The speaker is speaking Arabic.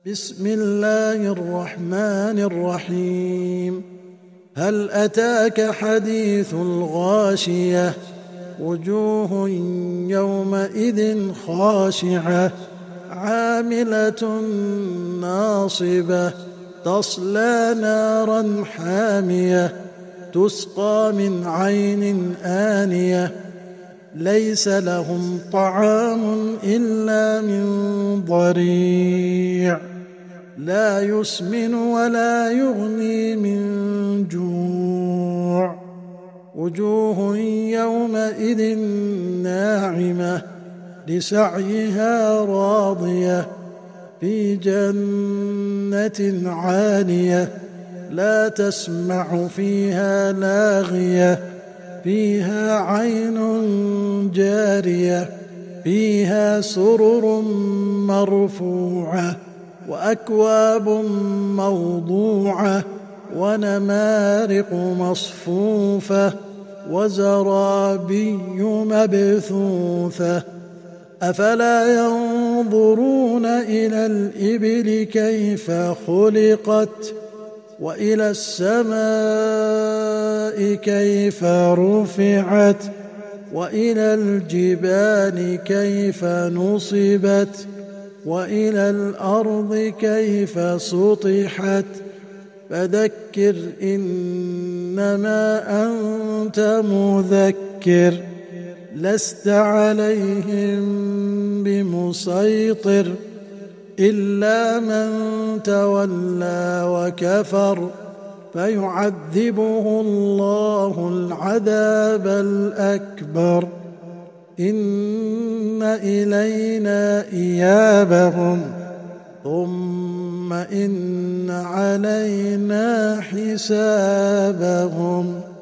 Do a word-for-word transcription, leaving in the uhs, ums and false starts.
بسم الله الرحمن الرحيم. هل أتاك حديث الغاشية؟ وجوه يومئذ خاشعة عاملة ناصبة تصلى نارا حامية تسقى من عين آنية ليس لهم طعام إلا من ضريع لا يسمن ولا يغني من جوع وجوه يومئذ ناعمة لسعيها راضية في جنة عالية لا تسمع فيها لاغية فيها عين جارية فيها سرر مرفوعة وأكواب موضوعة ونمارق مصفوفة وزرابي مبثوثة أفلا ينظرون إلى الإبل كيف خلقت وإلى السماء كيف رفعت وإلى الجبال كيف نصبت وإلى الأرض كيف سطحت فذكر إنما أنت مذكر لست عليهم بمسيطر إلا من تولى وكفر فيعذبه الله العذاب الأكبر إن إلينا إيابهم ثم إن علينا حسابهم.